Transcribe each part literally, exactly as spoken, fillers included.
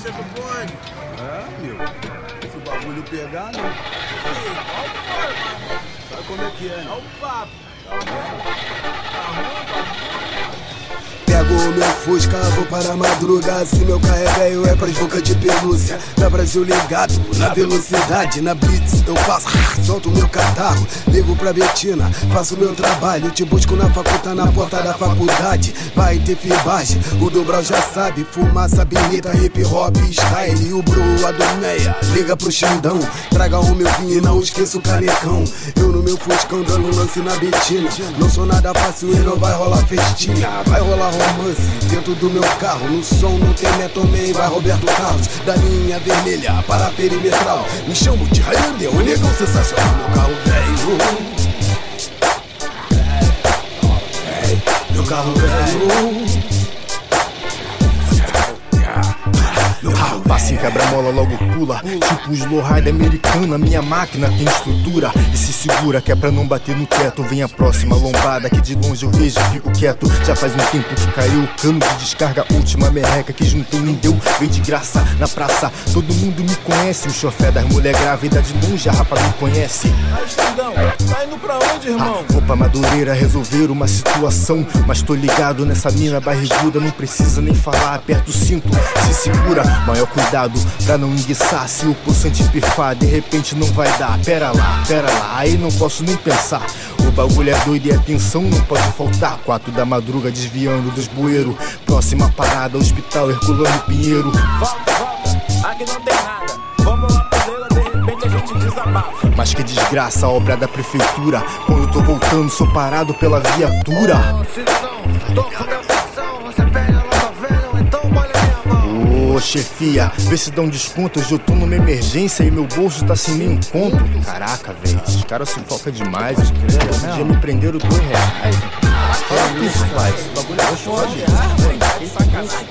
você do bonde. É, meu. Se o bagulho pegar, né? Sabe como é que é, né? Olha o papo. Tá Pego o meu Fusca, vou para a madruga. Se meu carro é velho, é pras bocas de pelúcia. Na Brasil ligado, na velocidade, na blitz eu passo, solto meu catarro. Ligo pra Betina, faço meu trabalho. Te busco na faculdade, na porta da faculdade. Vai ter fibagem, o Dobral já sabe. Fumaça, bonita, hip hop, style. E o bro Adoneia, liga pro Xandão. Traga o meu vinho e não esqueça o canecão. Eu no meu Fuscão dando lance na Betina. Não sou nada fácil e não vai rolar festinha. Vai rolar romance dentro do meu carro. No som não tem Metal Man, vai Roberto Carlos. Da linha vermelha para a perimetral. Me chamo de Highlander, o negão sensacional. Meu carro velho, meu carro velho. Passa em quebra-mola, logo pula. Tipo os lowrider americano, a minha máquina tem estrutura. E se segura que é pra não bater no teto. Vem a próxima lombada que de longe eu vejo e fico quieto. Já faz um tempo que caiu o cano de descarga. Última merreca que juntou nem deu. Veio de graça na praça, todo mundo me conhece. O chofé das mulher grávida de longe, a rapa me conhece. Aí, Xandão, tá indo pra onde, irmão? Ah, vou pra Madureira resolver uma situação. Mas tô ligado nessa mina barriguda. Não precisa nem falar, aperta o cinto, se segura. Maior cuidado pra não enguiçar. Se o poçante pifar, de repente não vai dar. Pera lá, pera lá, aí não posso nem pensar. O bagulho é doido e a atenção não pode faltar. Quatro da madruga desviando dos bueiros. Próxima parada, Hospital Herculano Pinheiro. Volta, volta, aqui não tem nada. Vamos lá pra dela, de repente a gente desabafa. Mas que desgraça, a obra da prefeitura. Quando eu tô voltando, sou parado pela viatura. Ô, cidadão, tô com depressão. Você pega lá na velha ou então molha minha mão. Ô, chefia, vê se dá um desconto. Hoje eu tô numa emergência e meu bolso tá sem nenhum conto. Caraca, velho, esses caras se focam demais. Um dia me prenderam dois reais. Olha isso, pai, esse bagulho é foda. Que sacanagem.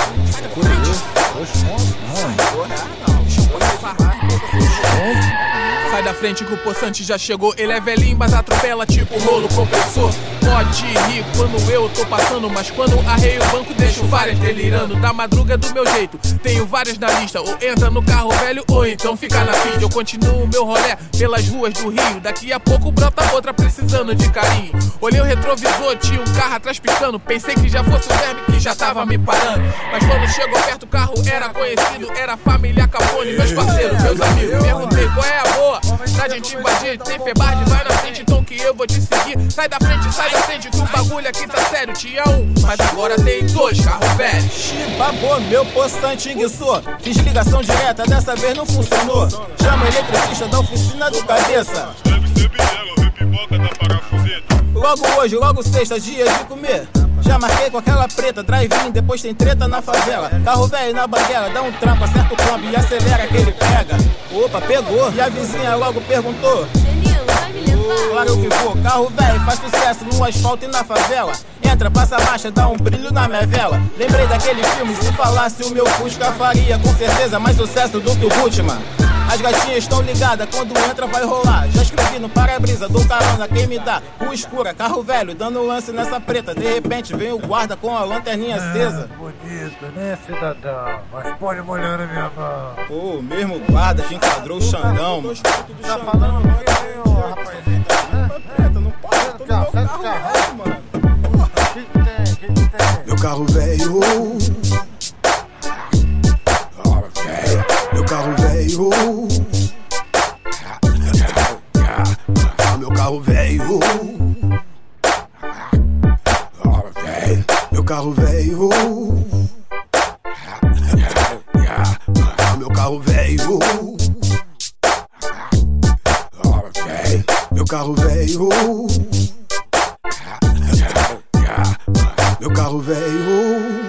Sai da frente que o poçante já chegou. Ele é velhinho, mas atropela tipo rolo compressor. Pode rir quando eu tô passando, mas quando arreio o banco deixo várias delirando. Da madruga do meu jeito, tenho várias na lista. Ou entra no carro velho, ou então fica na pista. Eu continuo meu rolê pelas ruas do Rio. Daqui a pouco brota outra precisando de carinho. Olhei o retrovisor, tinha um carro atrás piscando. Pensei que já fosse o verme que já tava me parando. Mas quando chegou perto o carro era conhecido. Era família Capone, meus parceiros, meus amigos. Perguntei qual é a boa pra gente invadir. Tem febarde, vai na frente então que eu vou te seguir. Sai da frente, sai da frente que o bagulho aqui tá sério. Tinha um, mas agora tem dois carros velhos. Babou, meu poçante enguiçou. Fiz ligação direta, dessa vez não funcionou. Chama o eletricista da oficina do cabeça. Deve ser binela, vem pipoca da parafuseta. Logo hoje, logo sexta, dia de comer. Já marquei com aquela preta, drive-in, depois tem treta na favela. Carro velho na banguela, dá um trampo, acerta o câmbio e acelera que ele pega. Opa, pegou. E a vizinha logo perguntou: Danilo, vai me levar? claro que vou, carro velho faz sucesso no asfalto e na favela. Entra, passa a marcha, dá um brilho na minha vela. Lembrei daquele filme, se falasse o meu Fusca faria com certeza mais sucesso do que o Gutman. As gatinhas estão ligadas, quando entra vai rolar. Já escrevi no para-brisa, dou carona, quem me dá? Rua escura, carro velho, dando lance nessa preta. De repente vem o guarda com a lanterninha acesa. Bonito, né, cidadão? Mas pode molhar na minha mão. Pô, o mesmo guarda que enquadrou o Xandão, mano. Tá falando o que, ô rapazinho? Preta, não pode, tô no meu carro velho, mano. O que que tem? O que que tem? Meu carro velho, meu carro velho, meu carro velho, meu carro velho, meu carro velho, meu carro velho, meu carro velho.